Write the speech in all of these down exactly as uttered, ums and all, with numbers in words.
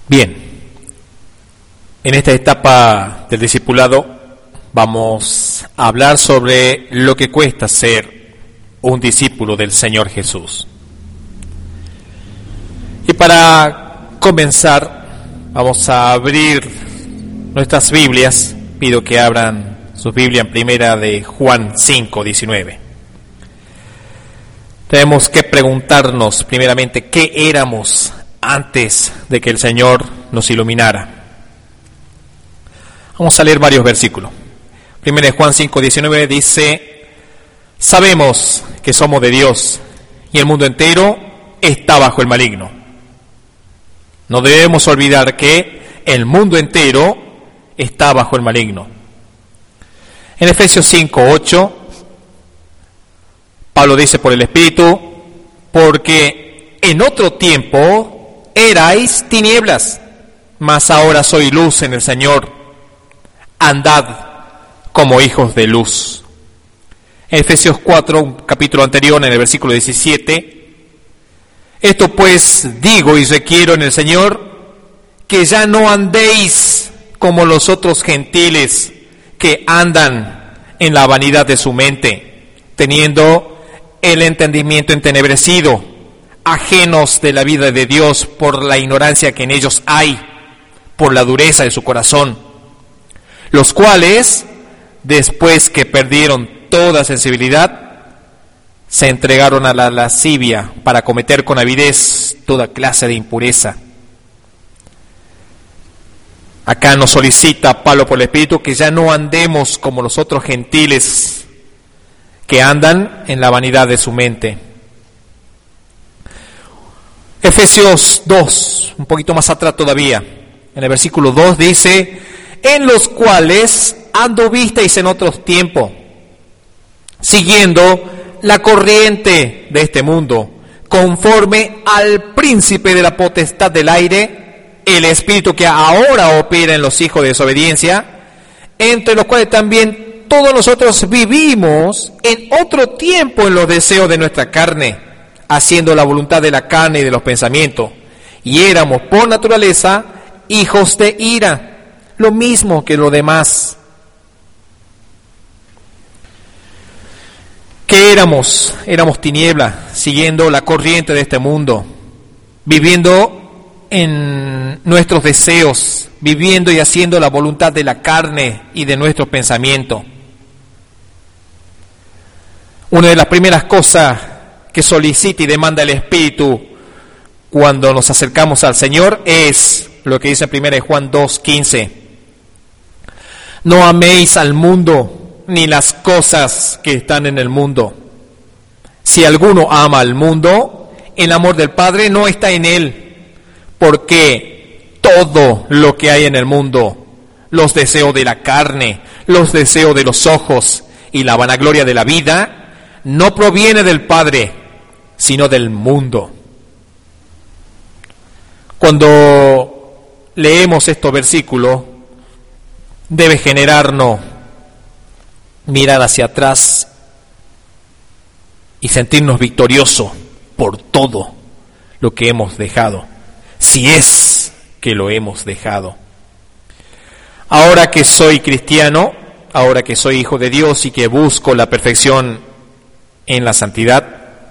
Bien, en esta etapa del discipulado vamos a hablar sobre lo que cuesta ser un discípulo del Señor Jesús. Y para comenzar, vamos a abrir nuestras Biblias. Pido que abran su Biblia en primera de Juan cinco, diecinueve. Tenemos que preguntarnos primeramente qué éramos antes de que el Señor nos iluminara. Vamos a leer varios versículos. Primera de Juan cinco, diecinueve dice: sabemos que somos de Dios y el mundo entero está bajo el maligno. No debemos olvidar que el mundo entero está bajo el maligno. En Efesios cinco, ocho, Pablo dice por el Espíritu: porque en otro tiempo erais tinieblas, mas ahora soy luz en el Señor. Andad como hijos de luz. En Efesios cuatro, un capítulo anterior, en el versículo diecisiete, esto pues digo y requiero en el Señor, que ya no andéis como los otros gentiles que andan en la vanidad de su mente, teniendo el entendimiento entenebrecido, ajenos de la vida de Dios por la ignorancia que en ellos hay, por la dureza de su corazón, los cuales, después que perdieron toda sensibilidad, se entregaron a la lascivia para cometer con avidez toda clase de impureza. Acá nos solicita Pablo por el Espíritu que ya no andemos como los otros gentiles que andan en la vanidad de su mente. Efesios dos, un poquito más atrás todavía, en el versículo dos dice: en los cuales anduvisteis en otros tiempos, siguiendo la corriente de este mundo, conforme al príncipe de la potestad del aire, el espíritu que ahora opera en los hijos de desobediencia, entre los cuales también todos nosotros vivimos en otro tiempo en los deseos de nuestra carne, haciendo la voluntad de la carne y de los pensamientos, y éramos por naturaleza hijos de ira, lo mismo que los demás. ¿Qué éramos? Éramos tinieblas, siguiendo la corriente de este mundo, viviendo en nuestros deseos, viviendo y haciendo la voluntad de la carne y de nuestros pensamientos. Una de las primeras cosas que solicita y demanda el Espíritu cuando nos acercamos al Señor es lo que dice en primera de Juan dos, quince: no améis al mundo ni las cosas que están en el mundo. Si alguno ama al mundo, el amor del Padre no está en él, porque todo lo que hay en el mundo, los deseos de la carne, los deseos de los ojos y la vanagloria de la vida, no proviene del Padre, sino del mundo. Cuando leemos estos versículos, debe generarnos mirar hacia atrás y sentirnos victoriosos por todo lo que hemos dejado, si es que lo hemos dejado. Ahora que soy cristiano, ahora que soy hijo de Dios y que busco la perfección en la santidad,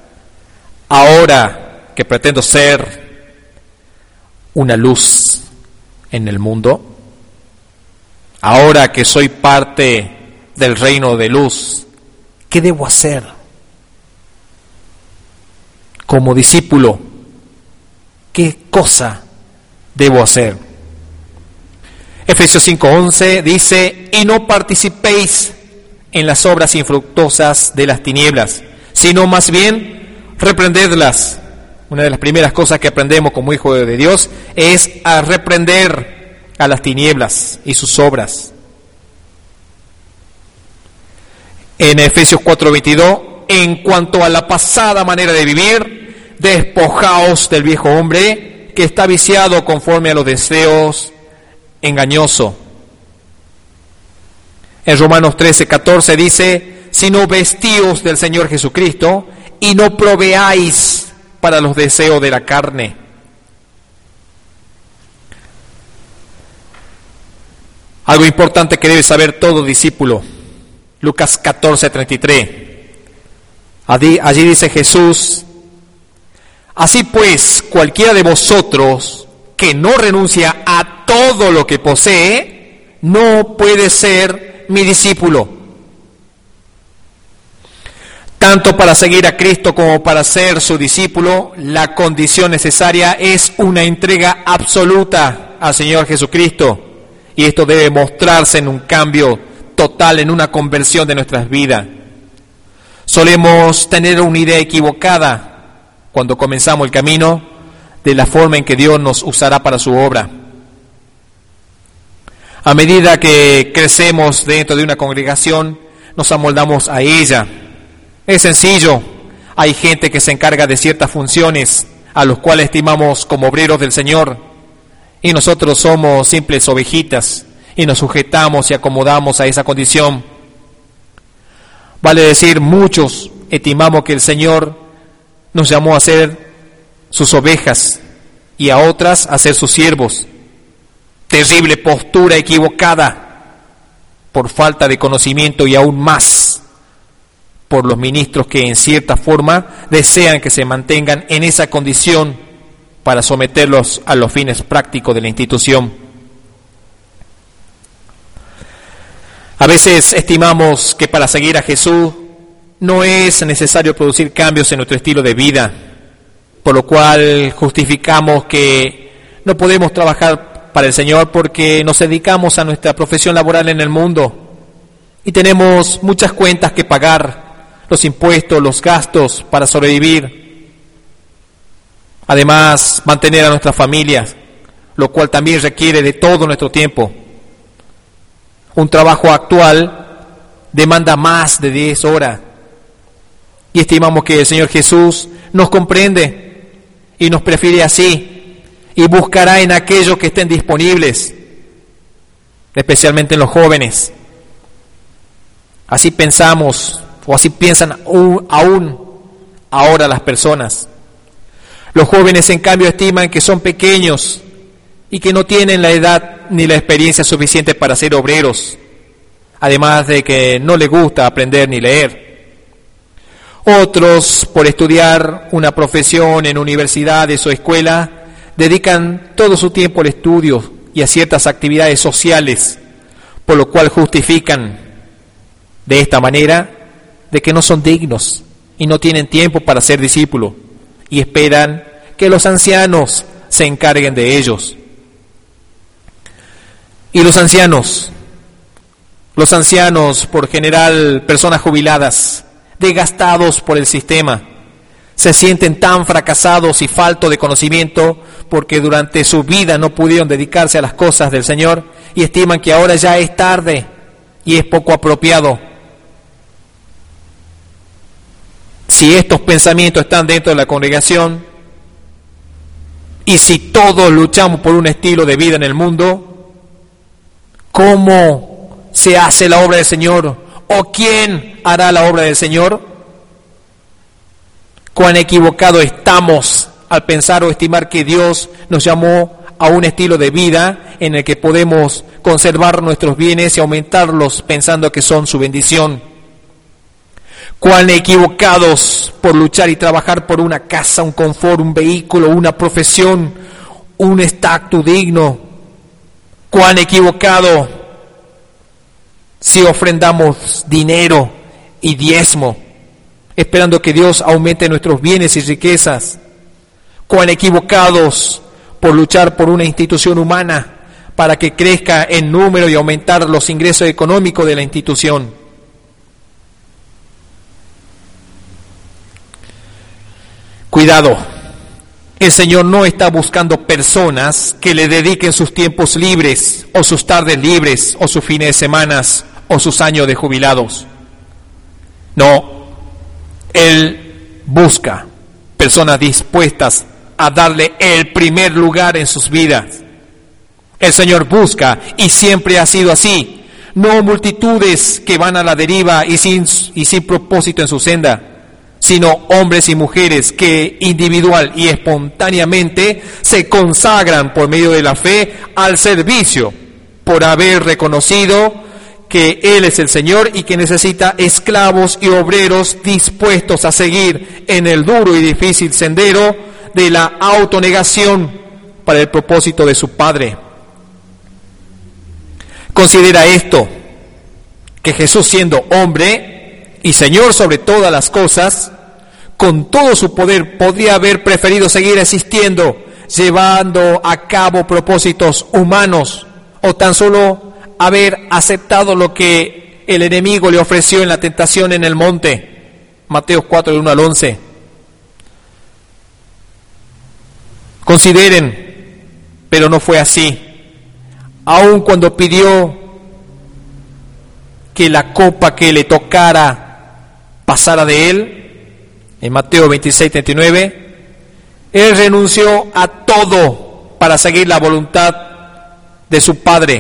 ahora que pretendo ser una luz en el mundo, ahora que soy parte del reino de luz, ¿qué debo hacer? Como discípulo, ¿qué cosa debo hacer? Efesios cinco, once dice: y no participéis en las obras infructuosas de las tinieblas, sino más bien reprendedlas. Una de las primeras cosas que aprendemos como hijos de Dios es a reprender a las tinieblas y sus obras. En Efesios cuatro, veintidós, en cuanto a la pasada manera de vivir, despojaos del viejo hombre que está viciado conforme a los deseos engañosos. En Romanos trece, catorce dice: sino vestíos del Señor Jesucristo y no proveáis para los deseos de la carne. Algo importante que debe saber todo discípulo. Lucas catorce, treinta y tres. Allí, allí dice Jesús: así pues, cualquiera de vosotros que no renuncia a todo lo que posee, no puede ser mi discípulo. Tanto para seguir a Cristo como para ser su discípulo, la condición necesaria es una entrega absoluta al Señor Jesucristo. Y esto debe mostrarse en un cambio total, en una conversión de nuestras vidas. Solemos tener una idea equivocada cuando comenzamos el camino de la forma en que Dios nos usará para su obra. A medida que crecemos dentro de una congregación, nos amoldamos a ella. Es sencillo. Hay gente que se encarga de ciertas funciones, a los cuales estimamos como obreros del Señor. Y nosotros somos simples ovejitas y nos sujetamos y acomodamos a esa condición. Vale decir, muchos estimamos que el Señor nos llamó a ser sus ovejas y a otras a ser sus siervos. Terrible postura equivocada por falta de conocimiento y aún más por los ministros que en cierta forma desean que se mantengan en esa condición para someterlos a los fines prácticos de la institución. A veces estimamos que para seguir a Jesús no es necesario producir cambios en nuestro estilo de vida, por lo cual justificamos que no podemos trabajar para el Señor porque nos dedicamos a nuestra profesión laboral en el mundo y tenemos muchas cuentas que pagar, los impuestos, los gastos para sobrevivir. Además, mantener a nuestras familias, lo cual también requiere de todo nuestro tiempo. Un trabajo actual demanda más de diez horas. Y estimamos que el Señor Jesús nos comprende y nos prefiere así y buscará en aquellos que estén disponibles, especialmente en los jóvenes. Así pensamos, o así piensan aún, aún ahora las personas. Los jóvenes, en cambio, estiman que son pequeños y que no tienen la edad ni la experiencia suficiente para ser obreros, además de que no les gusta aprender ni leer. Otros, por estudiar una profesión en universidades o escuelas, dedican todo su tiempo al estudio y a ciertas actividades sociales, por lo cual justifican de esta manera de que no son dignos y no tienen tiempo para ser discípulos. Y esperan que los ancianos se encarguen de ellos. Y los ancianos, los ancianos, por general personas jubiladas, desgastados por el sistema, se sienten tan fracasados y faltos de conocimiento porque durante su vida no pudieron dedicarse a las cosas del Señor y estiman que ahora ya es tarde y es poco apropiado. Si estos pensamientos están dentro de la congregación y si todos luchamos por un estilo de vida en el mundo, ¿cómo se hace la obra del Señor? ¿O quién hará la obra del Señor? ¿Cuán equivocados estamos al pensar o estimar que Dios nos llamó a un estilo de vida en el que podemos conservar nuestros bienes y aumentarlos pensando que son su bendición? Cuán equivocados por luchar y trabajar por una casa, un confort, un vehículo, una profesión, un estatus digno. Cuán equivocado si ofrendamos dinero y diezmo, esperando que Dios aumente nuestros bienes y riquezas. Cuán equivocados por luchar por una institución humana para que crezca en número y aumentar los ingresos económicos de la institución. Cuidado, el Señor no está buscando personas que le dediquen sus tiempos libres, o sus tardes libres, o sus fines de semana, o sus años de jubilados. No, Él busca personas dispuestas a darle el primer lugar en sus vidas. El Señor busca, y siempre ha sido así, no multitudes que van a la deriva y sin, y sin propósito en su senda, sino hombres y mujeres que individual y espontáneamente se consagran por medio de la fe al servicio por haber reconocido que Él es el Señor y que necesita esclavos y obreros dispuestos a seguir en el duro y difícil sendero de la autonegación para el propósito de su Padre. Considera esto, que Jesús, siendo hombre y Señor sobre todas las cosas, con todo su poder podría haber preferido seguir existiendo, llevando a cabo propósitos humanos, o tan solo haber aceptado lo que el enemigo le ofreció en la tentación en el monte. Mateo cuatro, del uno al once. Consideren, pero no fue así. Aun cuando pidió que la copa que le tocara pasara de él, en Mateo veintiséis, treinta y nueve, él renunció a todo para seguir la voluntad de su Padre.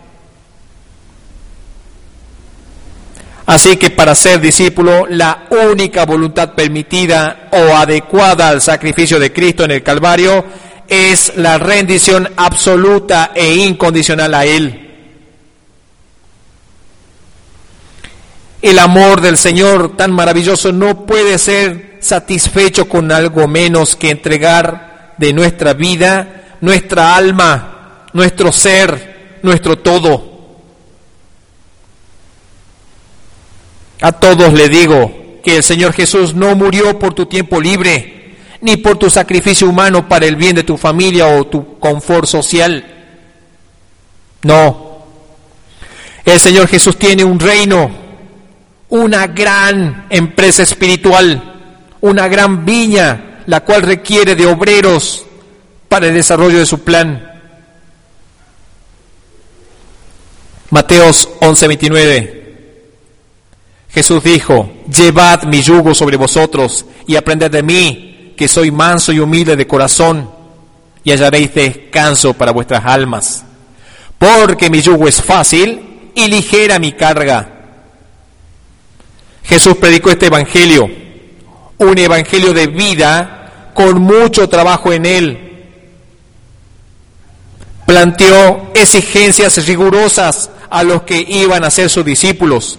Así que para ser discípulo, la única voluntad permitida o adecuada al sacrificio de Cristo en el Calvario es la rendición absoluta e incondicional a Él. El amor del Señor tan maravilloso no puede ser satisfecho con algo menos que entregar de nuestra vida, nuestra alma, nuestro ser, nuestro todo. A todos le digo que el Señor Jesús no murió por tu tiempo libre, ni por tu sacrificio humano para el bien de tu familia o tu confort social. No. El Señor Jesús tiene un reino, una gran empresa espiritual, una gran viña, la cual requiere de obreros para el desarrollo de su plan. Mateos once, veintinueve. Jesús dijo: llevad mi yugo sobre vosotros y aprended de mí, que soy manso y humilde de corazón, y hallaréis descanso para vuestras almas. Porque mi yugo es fácil y ligera mi carga. Jesús predicó este evangelio, un evangelio de vida con mucho trabajo en él. Planteó exigencias rigurosas a los que iban a ser sus discípulos.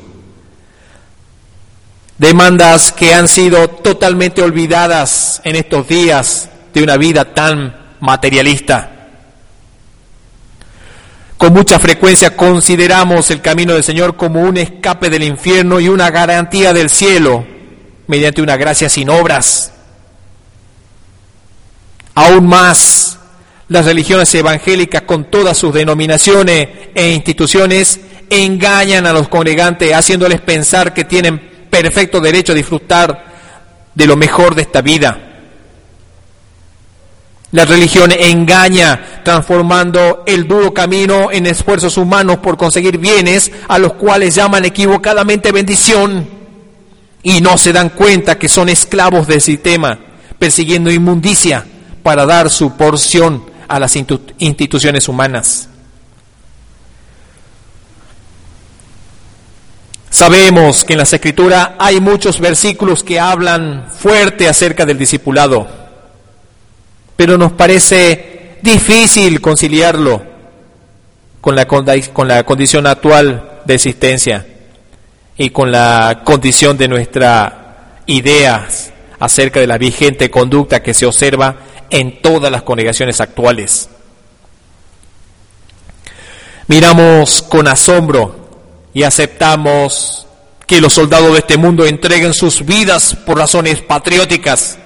Demandas que han sido totalmente olvidadas en estos días de una vida tan materialista. Con mucha frecuencia consideramos el camino del Señor como un escape del infierno y una garantía del cielo mediante una gracia sin obras. Aún más, las religiones evangélicas, con todas sus denominaciones e instituciones, engañan a los congregantes haciéndoles pensar que tienen perfecto derecho a disfrutar de lo mejor de esta vida. La religión engaña, transformando el duro camino en esfuerzos humanos por conseguir bienes a los cuales llaman equivocadamente bendición, y no se dan cuenta que son esclavos del sistema, persiguiendo inmundicia para dar su porción a las instituciones humanas. Sabemos que en las Escrituras hay muchos versículos que hablan fuerte acerca del discipulado, pero nos parece difícil conciliarlo con la, con la condición actual de existencia y con la condición de nuestras ideas acerca de la vigente conducta que se observa en todas las congregaciones actuales. Miramos con asombro y aceptamos que los soldados de este mundo entreguen sus vidas por razones patrióticas.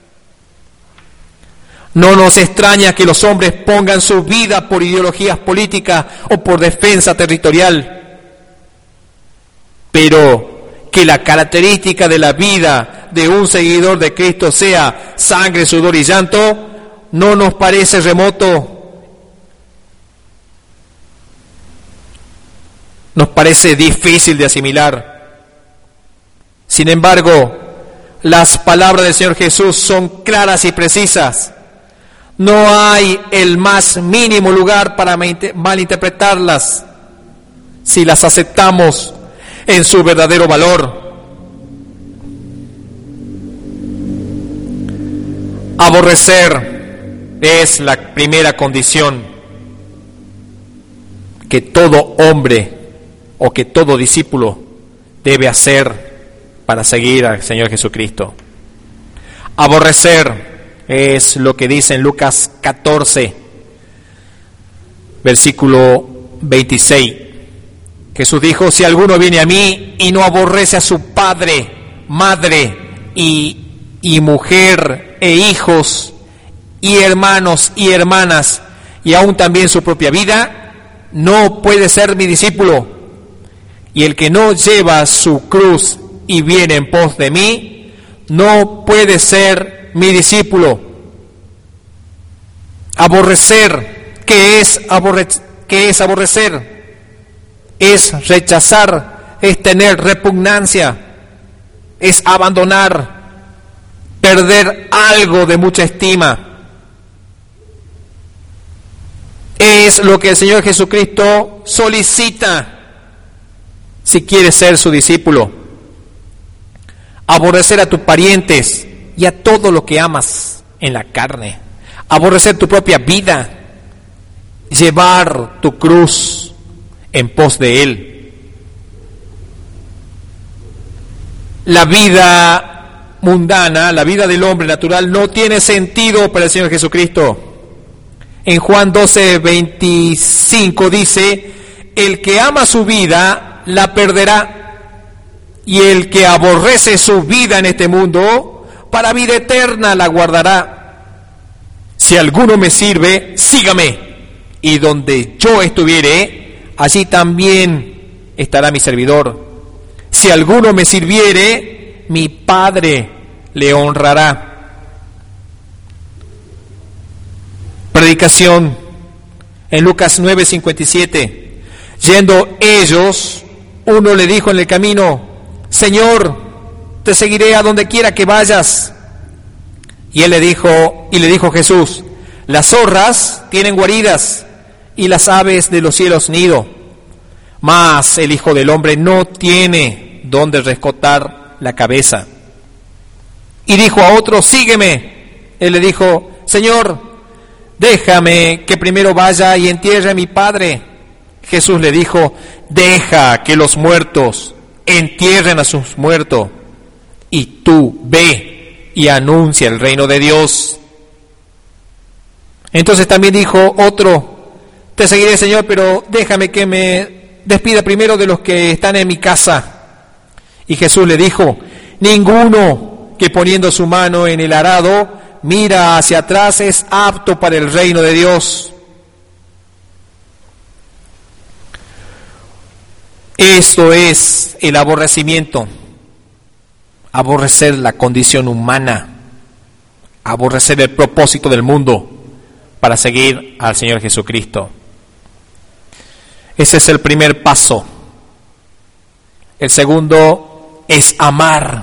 No nos extraña que los hombres pongan su vida por ideologías políticas o por defensa territorial, pero que la característica de la vida de un seguidor de Cristo sea sangre, sudor y llanto, no nos parece remoto. Nos parece difícil de asimilar. Sin embargo, las palabras del Señor Jesús son claras y precisas. No hay el más mínimo lugar para malinterpretarlas si las aceptamos en su verdadero valor. Aborrecer es la primera condición. que todo hombre o que todo discípulo debe hacer para seguir al Señor Jesucristo. Aborrecer es lo que dice en Lucas catorce, versículo veintiséis. Jesús dijo: si alguno viene a mí y no aborrece a su padre, madre y, y mujer e hijos y hermanos y hermanas y aún también su propia vida, no puede ser mi discípulo. Y el que no lleva su cruz y viene en pos de mí, no puede ser mi discípulo. Aborrecer, ¿qué es, aborre- qué es aborrecer? Es rechazar, es tener repugnancia, es abandonar, perder algo de mucha estima. Es lo que el Señor Jesucristo solicita si quieres ser su discípulo. Aborrecer a tus parientes y a todo lo que amas en la carne. Aborrecer tu propia vida. Llevar tu cruz en pos de Él. La vida mundana, la vida del hombre natural, no tiene sentido para el Señor Jesucristo. En Juan doce, veinticinco dice: el que ama su vida la perderá, y el que aborrece su vida en este mundo, para vida eterna la guardará. Si alguno me sirve, sígame, y donde yo estuviere, allí también estará mi servidor. Si alguno me sirviere, mi Padre le honrará. Predicación en Lucas nueve, cincuenta y siete. Yendo ellos, uno le dijo en el camino: Señor, te seguiré a donde quiera que vayas. Y él le dijo, y le dijo Jesús: las zorras tienen guaridas y las aves de los cielos nido, mas el Hijo del Hombre no tiene donde rescotar la cabeza. Y dijo a otro: sígueme. Él le dijo: Señor, déjame que primero vaya y entierre a mi padre. Jesús le dijo: deja que los muertos entierren a sus muertos, y tú ve y anuncia el reino de Dios. Entonces también dijo otro: te seguiré, Señor, pero déjame que me despida primero de los que están en mi casa. Y Jesús le dijo: ninguno que poniendo su mano en el arado mira hacia atrás es apto para el reino de Dios. Esto es el aborrecimiento. Aborrecer la condición humana, aborrecer el propósito del mundo para seguir al Señor Jesucristo. Ese es el primer paso. El segundo es amar,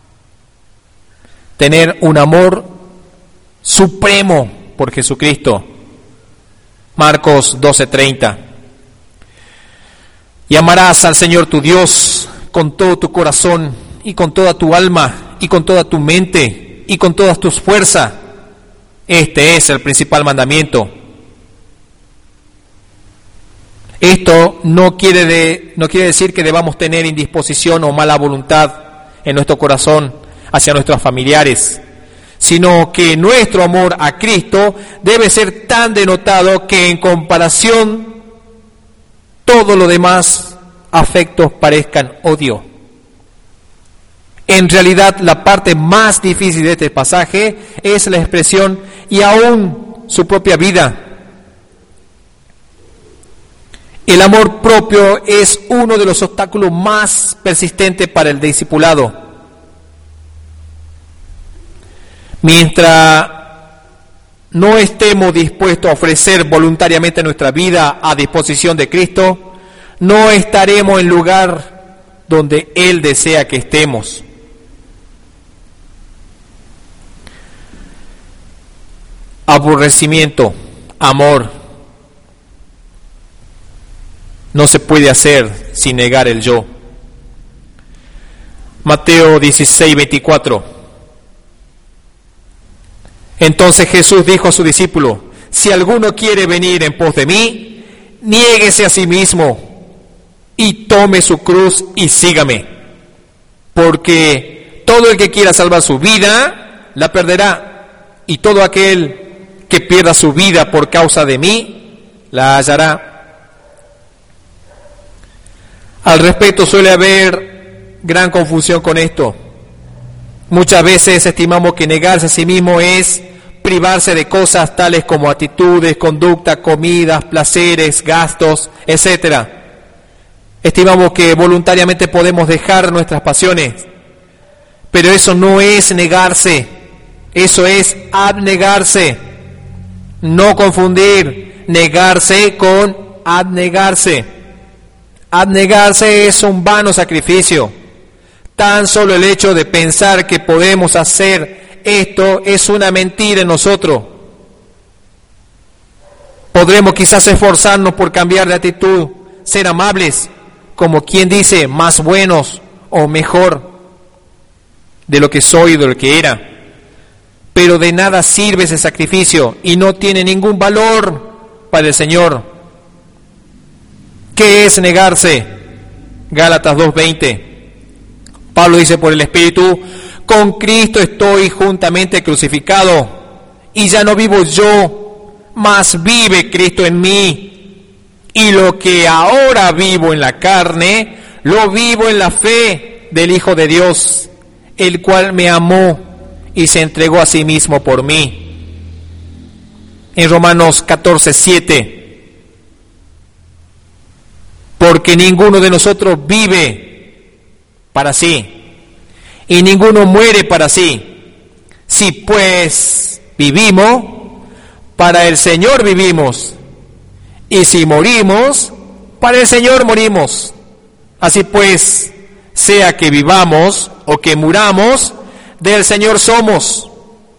tener un amor supremo por Jesucristo. Marcos doce, treinta. Y amarás al Señor tu Dios con todo tu corazón y con toda tu alma y con toda tu mente y con todas tus fuerzas. Este es el principal mandamiento. Esto no quiere, de, no quiere decir que debamos tener indisposición o mala voluntad en nuestro corazón hacia nuestros familiares, sino que nuestro amor a Cristo debe ser tan denotado que en comparación todo lo demás afectos parezcan odio. En realidad, la parte más difícil de este pasaje es la expresión y aún su propia vida. El amor propio es uno de los obstáculos más persistentes para el discipulado. Mientras no estemos dispuestos a ofrecer voluntariamente nuestra vida a disposición de Cristo, no estaremos en el lugar donde Él desea que estemos. Aborrecimiento, amor, no se puede hacer sin negar el yo. Mateo dieciséis, veinticuatro. Entonces Jesús dijo a su discípulo: si alguno quiere venir en pos de mí, niéguese a sí mismo y tome su cruz y sígame. Porque todo el que quiera salvar su vida, la perderá. Y todo aquel que pierda su vida por causa de mí, la hallará. Al respecto suele haber gran confusión con esto. Muchas veces estimamos que negarse a sí mismo es privarse de cosas tales como actitudes, conducta, comidas, placeres, gastos, etcétera. Estimamos que voluntariamente podemos dejar nuestras pasiones, pero eso no es negarse, eso es abnegarse. No confundir negarse con abnegarse. Abnegarse es un vano sacrificio. Tan solo el hecho de pensar que podemos hacer esto es una mentira en nosotros. Podremos quizás esforzarnos por cambiar de actitud, ser amables, como quien dice, más buenos o mejor de lo que soy, de lo que era. Pero de nada sirve ese sacrificio y no tiene ningún valor para el Señor. ¿Qué es negarse? Gálatas dos veinte. Pablo dice, por el Espíritu, con Cristo estoy juntamente crucificado, y ya no vivo yo, mas vive Cristo en mí. Y lo que ahora vivo en la carne, lo vivo en la fe del Hijo de Dios, el cual me amó y se entregó a sí mismo por mí. En Romanos catorce siete. Porque ninguno de nosotros vive para sí, y ninguno muere para sí. Si pues vivimos, para el Señor vivimos, y si morimos, para el Señor morimos. Así pues, sea que vivamos o que muramos, del Señor somos.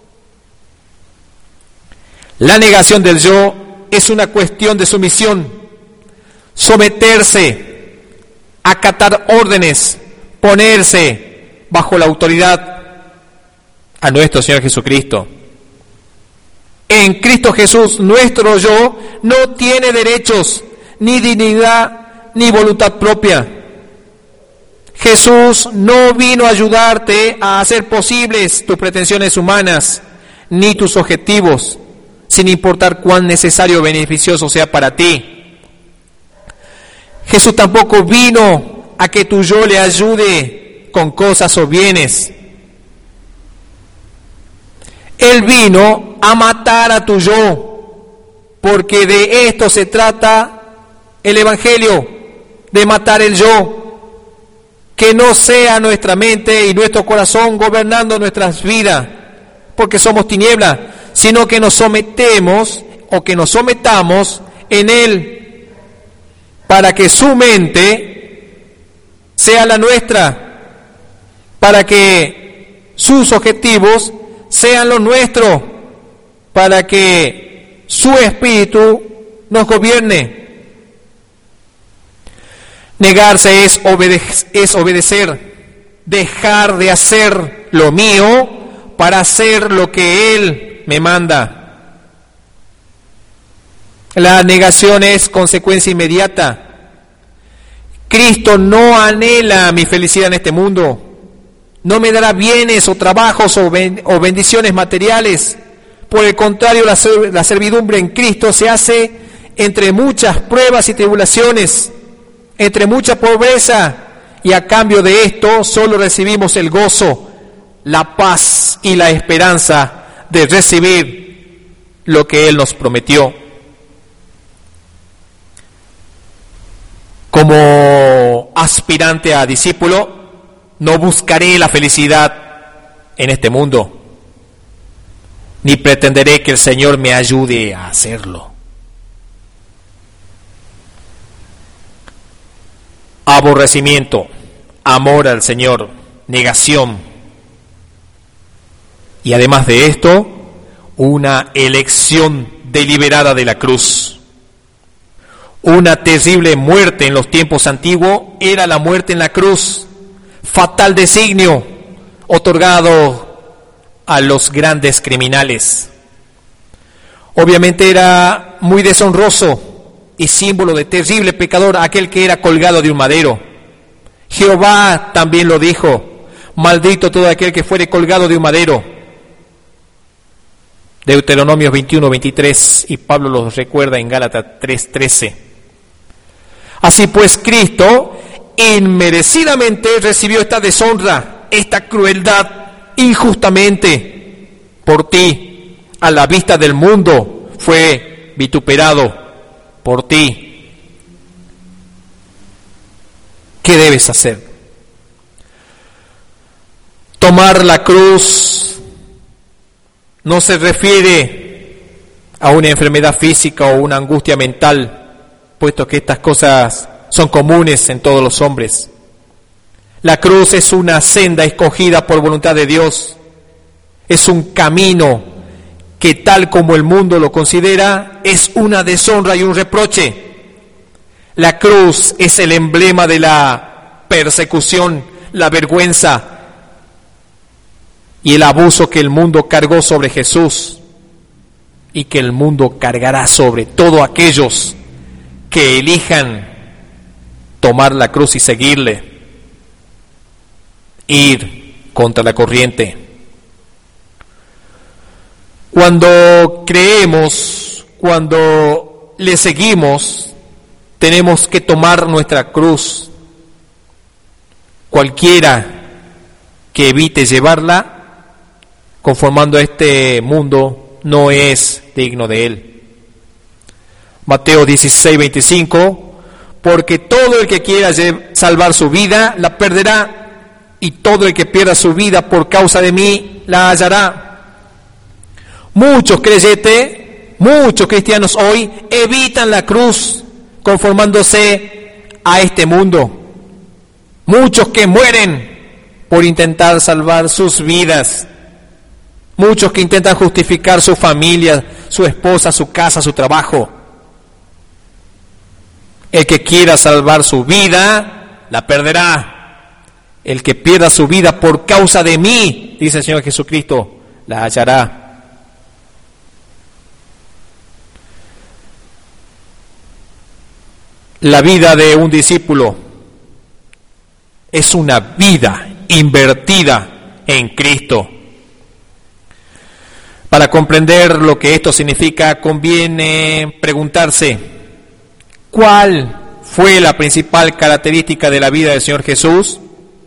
La negación del yo es una cuestión de sumisión, someterse, acatar órdenes, ponerse bajo la autoridad a nuestro Señor Jesucristo. En Cristo Jesús, nuestro yo no tiene derechos, ni dignidad, ni voluntad propia. Jesús no vino a ayudarte a hacer posibles tus pretensiones humanas, ni tus objetivos, sin importar cuán necesario o beneficioso sea para ti. Jesús tampoco vino a que tu yo le ayude con cosas o bienes. Él vino a matar a tu yo, porque de esto se trata el Evangelio, de matar el yo. Que no sea nuestra mente y nuestro corazón gobernando nuestras vidas, porque somos tinieblas, sino que nos sometemos o que nos sometamos en Él, para que su mente sea la nuestra, para que sus objetivos sean los nuestros, para que su espíritu nos gobierne. Negarse es, obede- es obedecer, dejar de hacer lo mío para hacer lo que Él me manda. La negación es consecuencia inmediata. Cristo no anhela mi felicidad en este mundo. No me dará bienes o trabajos o, ben- o bendiciones materiales. Por el contrario, la, ser- la servidumbre en Cristo se hace entre muchas pruebas y tribulaciones, entre mucha pobreza, y a cambio de esto solo recibimos el gozo, la paz y la esperanza de recibir lo que Él nos prometió. Como aspirante a discípulo, no buscaré la felicidad en este mundo, ni pretenderé que el Señor me ayude a hacerlo. Aborrecimiento, amor al Señor, negación. Y además de esto, una elección deliberada de la cruz. Una terrible muerte en los tiempos antiguos era la muerte en la cruz. Fatal designio otorgado a los grandes criminales. Obviamente era muy deshonroso y símbolo de terrible pecador, aquel que era colgado de un madero. Jehová también lo dijo: maldito todo aquel que fuere colgado de un madero. Deuteronomio veintiuno, veintitrés, y Pablo los recuerda en Gálatas tres, trece. Así pues, Cristo inmerecidamente recibió esta deshonra, esta crueldad, injustamente por ti. A la vista del mundo fue vituperado por ti. ¿Qué debes hacer? Tomar la cruz no se refiere a una enfermedad física o una angustia mental, puesto que estas cosas son comunes en todos los hombres. La cruz es una senda escogida por voluntad de Dios. Es un camino que, tal como el mundo lo considera, es una deshonra y un reproche. La cruz es el emblema de la persecución, la vergüenza y el abuso que el mundo cargó sobre Jesús y que el mundo cargará sobre todos aquellos que elijan tomar la cruz y seguirle, ir contra la corriente. Cuando creemos, cuando le seguimos, tenemos que tomar nuestra cruz. Cualquiera que evite llevarla, conformando a este mundo, no es digno de él. Mateo dieciséis, veinticinco, porque todo el que quiera salvar su vida, la perderá, y todo el que pierda su vida por causa de mí, la hallará. Muchos creyentes, muchos cristianos hoy evitan la cruz, conformándose a este mundo. Muchos que mueren por intentar salvar sus vidas. Muchos que intentan justificar su familia, su esposa, su casa, su trabajo. El que quiera salvar su vida, la perderá. El que pierda su vida por causa de mí, dice el Señor Jesucristo, la hallará. La vida de un discípulo es una vida invertida en Cristo. Para comprender lo que esto significa, conviene preguntarse: ¿cuál fue la principal característica de la vida del Señor Jesús?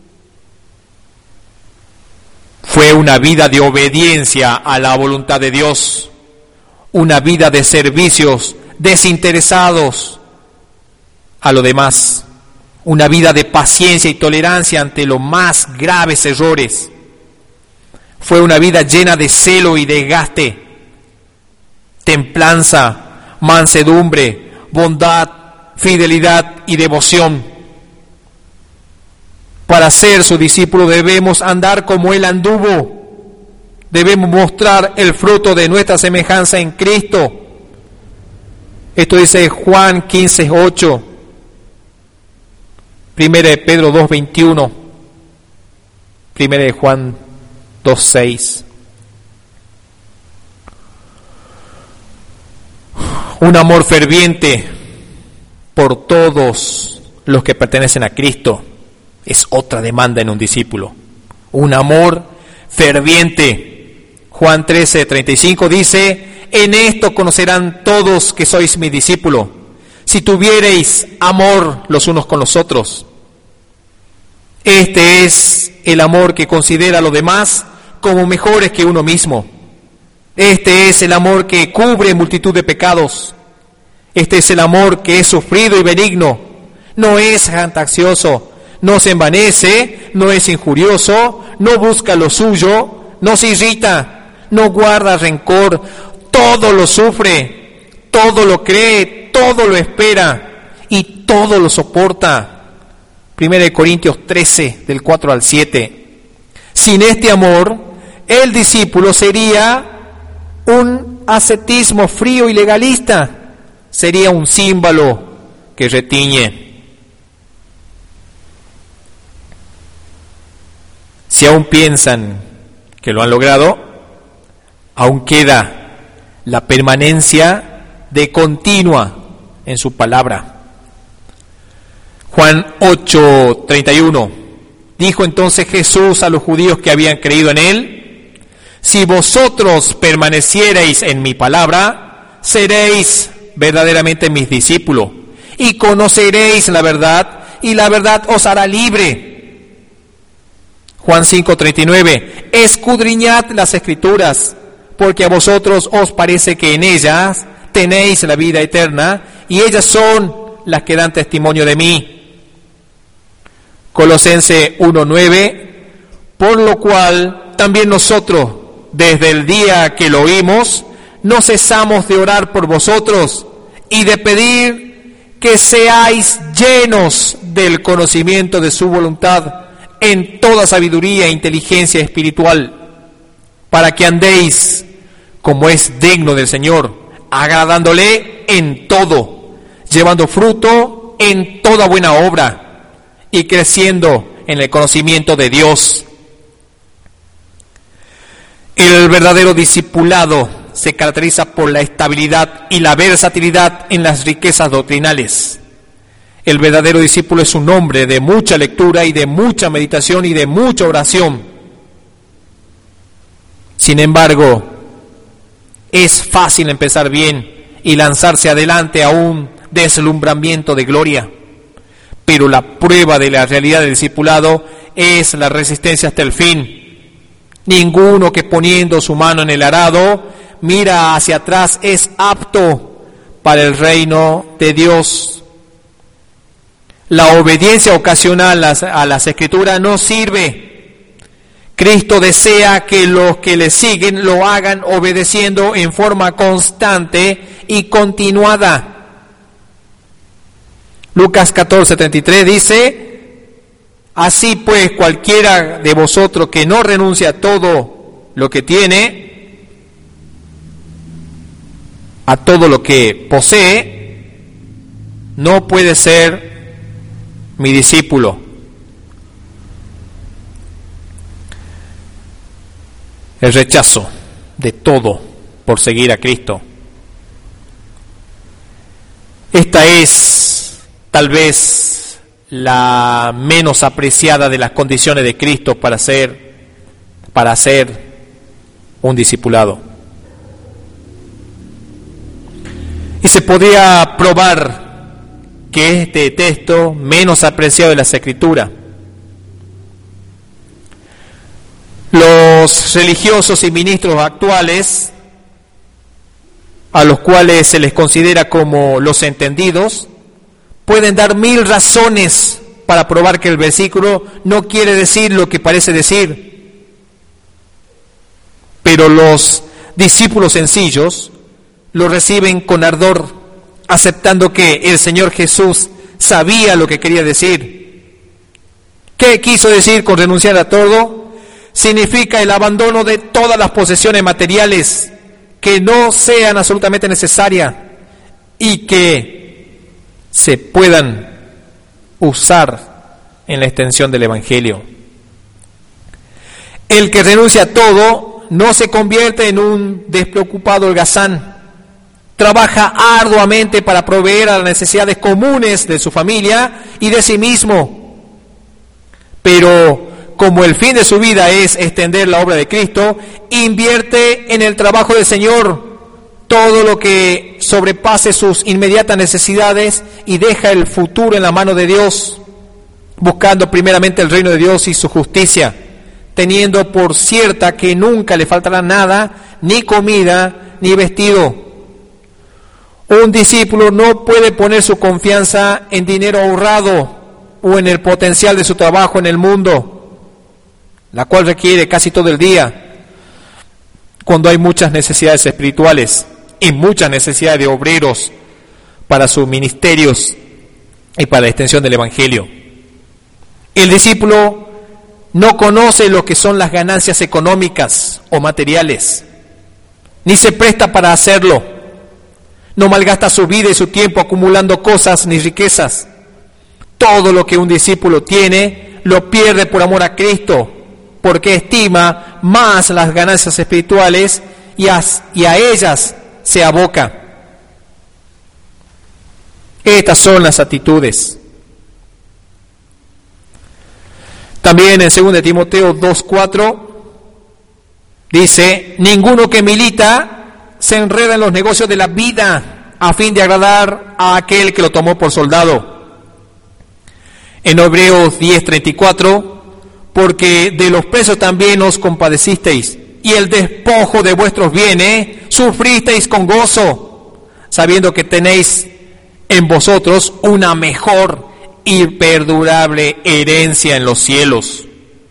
Fue una vida de obediencia a la voluntad de Dios, una vida de servicios desinteresados a lo demás, una vida de paciencia y tolerancia ante los más graves errores. Fue una vida llena de celo y desgaste, templanza, mansedumbre, bondad, fidelidad y devoción. Para ser su discípulo debemos andar como Él anduvo. Debemos mostrar el fruto de nuestra semejanza en Cristo. Esto dice Juan quince, ocho. Primera de Pedro dos, veintiuno. Primera de Juan dos, seis. Un amor ferviente por todos los que pertenecen a Cristo es otra demanda en un discípulo. Un amor ferviente. Juan trece, treinta y cinco dice: en esto conocerán todos que sois mi discípulo, si tuviereis amor los unos con los otros. Este es el amor que considera a los demás como mejores que uno mismo. Este es el amor que cubre multitud de pecados. Este es el amor que es sufrido y benigno. No es jactancioso, no se envanece, no es injurioso, no busca lo suyo, no se irrita, no guarda rencor, todo lo sufre, todo lo cree, todo lo espera y todo lo soporta. Primera de Corintios trece, del cuatro al siete. Sin este amor, el discípulo sería un ascetismo frío y legalista. Sería un címbalo que retiñe. Si aún piensan que lo han logrado, aún queda la permanencia de continua en su palabra. Juan ocho, treinta y uno. Dijo entonces Jesús a los judíos que habían creído en él: si vosotros permaneciereis en mi palabra, seréis verdaderamente mis discípulos, y conoceréis la verdad, y la verdad os hará libre. Juan cinco, treinta y nueve. Escudriñad las Escrituras, porque a vosotros os parece que en ellas tenéis la vida eterna, y ellas son las que dan testimonio de mí. Colosenses uno, nueve. Por lo cual también nosotros, desde el día que lo oímos, no cesamos de orar por vosotros y de pedir que seáis llenos del conocimiento de su voluntad en toda sabiduría e inteligencia espiritual, para que andéis como es digno del Señor, agradándole en todo, llevando fruto en toda buena obra y creciendo en el conocimiento de Dios. El verdadero discipulado se caracteriza por la estabilidad y la versatilidad en las riquezas doctrinales. El verdadero discípulo es un hombre de mucha lectura y de mucha meditación y de mucha oración. Sin embargo, es fácil empezar bien y lanzarse adelante a un deslumbramiento de gloria. Pero la prueba de la realidad del discipulado es la resistencia hasta el fin. Ninguno que poniendo su mano en el arado mira hacia atrás es apto para el reino de Dios. La obediencia ocasional a las, a las Escrituras no sirve. Cristo desea que los que le siguen lo hagan obedeciendo en forma constante y continuada. Lucas catorce, treinta y tres dice: así pues, cualquiera de vosotros que no renuncie a todo lo que tiene, a todo lo que posee, no puede ser mi discípulo. El rechazo de todo por seguir a Cristo. Esta es tal vez la menos apreciada de las condiciones de Cristo para ser, para ser un discipulado. Y se podría probar que este texto menos apreciado de las Escrituras. Los religiosos y ministros actuales, a los cuales se les considera como los entendidos, pueden dar mil razones para probar que el versículo no quiere decir lo que parece decir. Pero los discípulos sencillos lo reciben con ardor, aceptando que el Señor Jesús sabía lo que quería decir. ¿Qué quiso decir con renunciar a todo? Significa el abandono de todas las posesiones materiales que no sean absolutamente necesarias y que se puedan usar en la extensión del Evangelio. El que renuncia a todo no se convierte en un despreocupado holgazán. Trabaja arduamente para proveer a las necesidades comunes de su familia y de sí mismo. Pero como el fin de su vida es extender la obra de Cristo, invierte en el trabajo del Señor todo lo que sobrepase sus inmediatas necesidades y deja el futuro en la mano de Dios, buscando primeramente el reino de Dios y su justicia, teniendo por cierta que nunca le faltará nada, ni comida, ni vestido. Un discípulo no puede poner su confianza en dinero ahorrado o en el potencial de su trabajo en el mundo, la cual requiere casi todo el día, cuando hay muchas necesidades espirituales y muchas necesidades de obreros para sus ministerios y para la extensión del Evangelio. El discípulo no conoce lo que son las ganancias económicas o materiales, ni se presta para hacerlo. No malgasta su vida y su tiempo acumulando cosas ni riquezas. Todo lo que un discípulo tiene lo pierde por amor a Cristo, porque estima más las ganancias espirituales y a, y a ellas se aboca. Estas son las actitudes. También en segunda de Timoteo dos cuatro dice: ninguno que milita se enreda en los negocios de la vida a fin de agradar a aquel que lo tomó por soldado. En Hebreos diez treinta y cuatro: porque de los presos también os compadecisteis, y el despojo de vuestros bienes sufristeis con gozo, sabiendo que tenéis en vosotros una mejor y perdurable herencia en los cielos.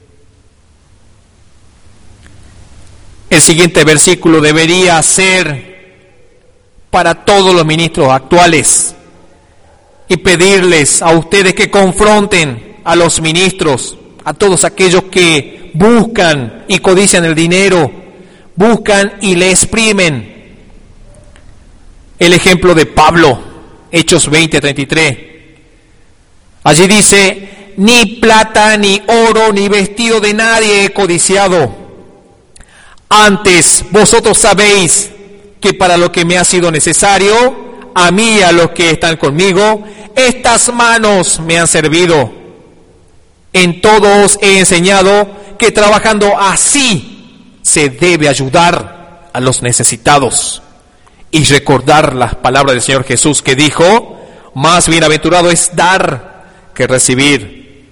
El siguiente versículo debería ser para todos los ministros actuales y pedirles a ustedes que confronten a los ministros, a todos aquellos que buscan y codician el dinero, buscan y le exprimen. El ejemplo de Pablo, Hechos veinte treinta y tres. Allí dice: ni plata, ni oro, ni vestido de nadie he codiciado. Antes vosotros sabéis que para lo que me ha sido necesario, a mí y a los que están conmigo, estas manos me han servido. En todo os he enseñado que trabajando así se debe ayudar a los necesitados. Y recordar las palabras del Señor Jesús, que dijo: más bienaventurado es dar que recibir.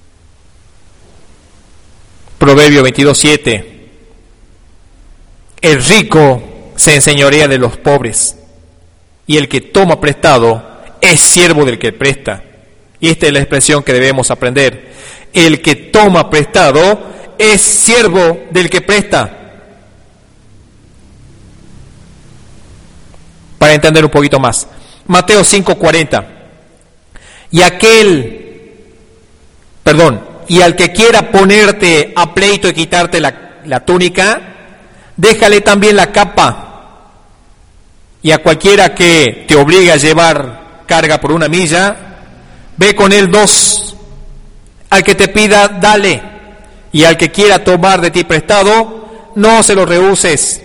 Proverbio veintidós siete: el rico se enseñorea de los pobres, y el que toma prestado es siervo del que presta. Y esta es la expresión que debemos aprender: el que toma prestado es siervo del que presta. Para entender un poquito más, Mateo cinco cuarenta: y aquel, perdón, y al que quiera ponerte a pleito y quitarte la, la túnica, déjale también la capa. Y a cualquiera que te obligue a llevar carga por una milla, ve con él dos. Al que te pida, dale, y al que quiera tomar de ti prestado, no se lo rehuses.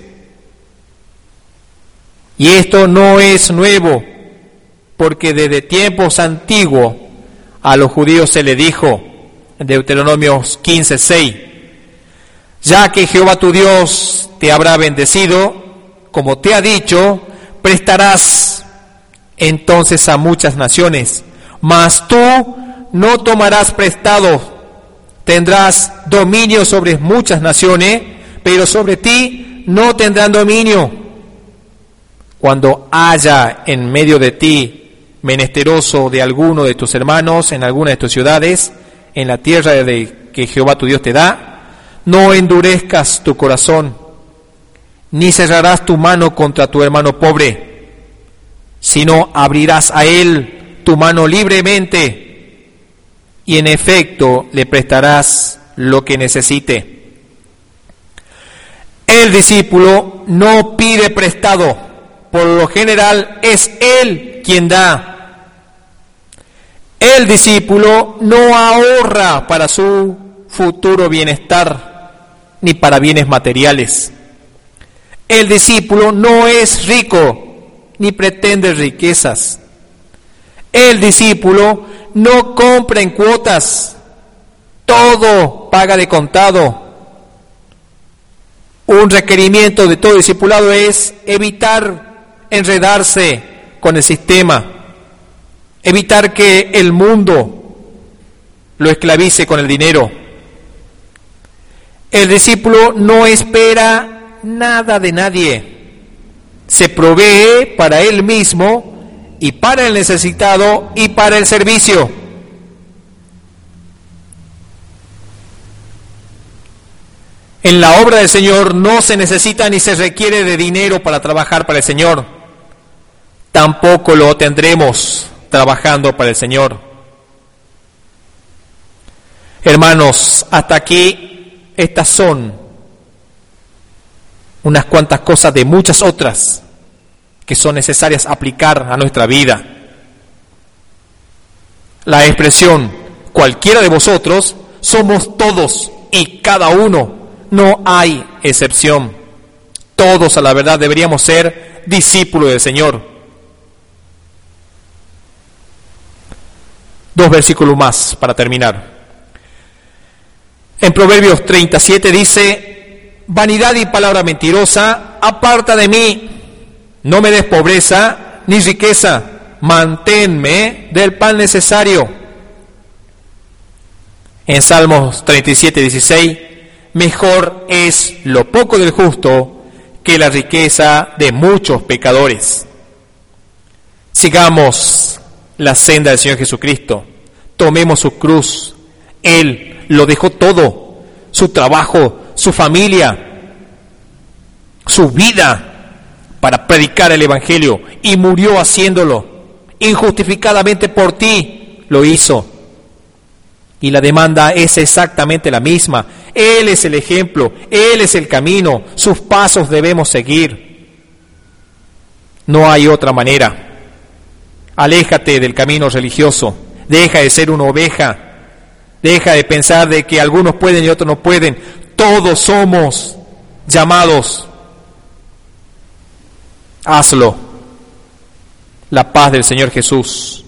Y esto no es nuevo, porque desde tiempos antiguos a los judíos se le dijo, en Deuteronomio quince seis: ya que Jehová tu Dios te habrá bendecido, como te ha dicho, prestarás entonces a muchas naciones, mas tú no tomarás prestado, tendrás dominio sobre muchas naciones, pero sobre ti no tendrán dominio. Cuando haya en medio de ti menesteroso de alguno de tus hermanos en alguna de tus ciudades, en la tierra de que Jehová tu Dios te da, no endurezcas tu corazón, ni cerrarás tu mano contra tu hermano pobre, sino abrirás a él tu mano libremente, y en efecto le prestarás lo que necesite. El discípulo no pide prestado. Por lo general es él quien da. El discípulo no ahorra para su futuro bienestar, ni para bienes materiales. El discípulo no es rico, ni pretende riquezas. El discípulo no compra en cuotas, todo paga de contado. Un requerimiento de todo discipulado es evitar enredarse con el sistema, evitar que el mundo lo esclavice con el dinero. El discípulo no espera nada de nadie, se provee para él mismo y para el necesitado y para el servicio. En la obra del Señor no se necesita ni se requiere de dinero para trabajar para el Señor. Tampoco lo tendremos trabajando para el Señor. Hermanos, hasta aquí estas son unas cuantas cosas de muchas otras que son necesarias aplicar a nuestra vida. La expresión cualquiera de vosotros somos todos y cada uno. No hay excepción. Todos a la verdad deberíamos ser discípulos del Señor. Dos versículos más para terminar. En Proverbios treinta y siete dice: vanidad y palabra mentirosa, aparta de mí. No me des pobreza ni riqueza, manténme del pan necesario. En Salmos treinta y siete, dieciséis, mejor es lo poco del justo que la riqueza de muchos pecadores. Sigamos la senda del Señor Jesucristo, tomemos su cruz. Él lo dejó todo, su trabajo, su familia, su vida, para predicar el Evangelio, y murió haciéndolo. Injustificadamente por ti lo hizo. Y la demanda es exactamente la misma. Él es el ejemplo, Él es el camino, sus pasos debemos seguir. No hay otra manera. Aléjate del camino religioso, deja de ser una oveja, deja de pensar de que algunos pueden y otros no pueden. Todos somos llamados. Hazlo. La paz del Señor Jesús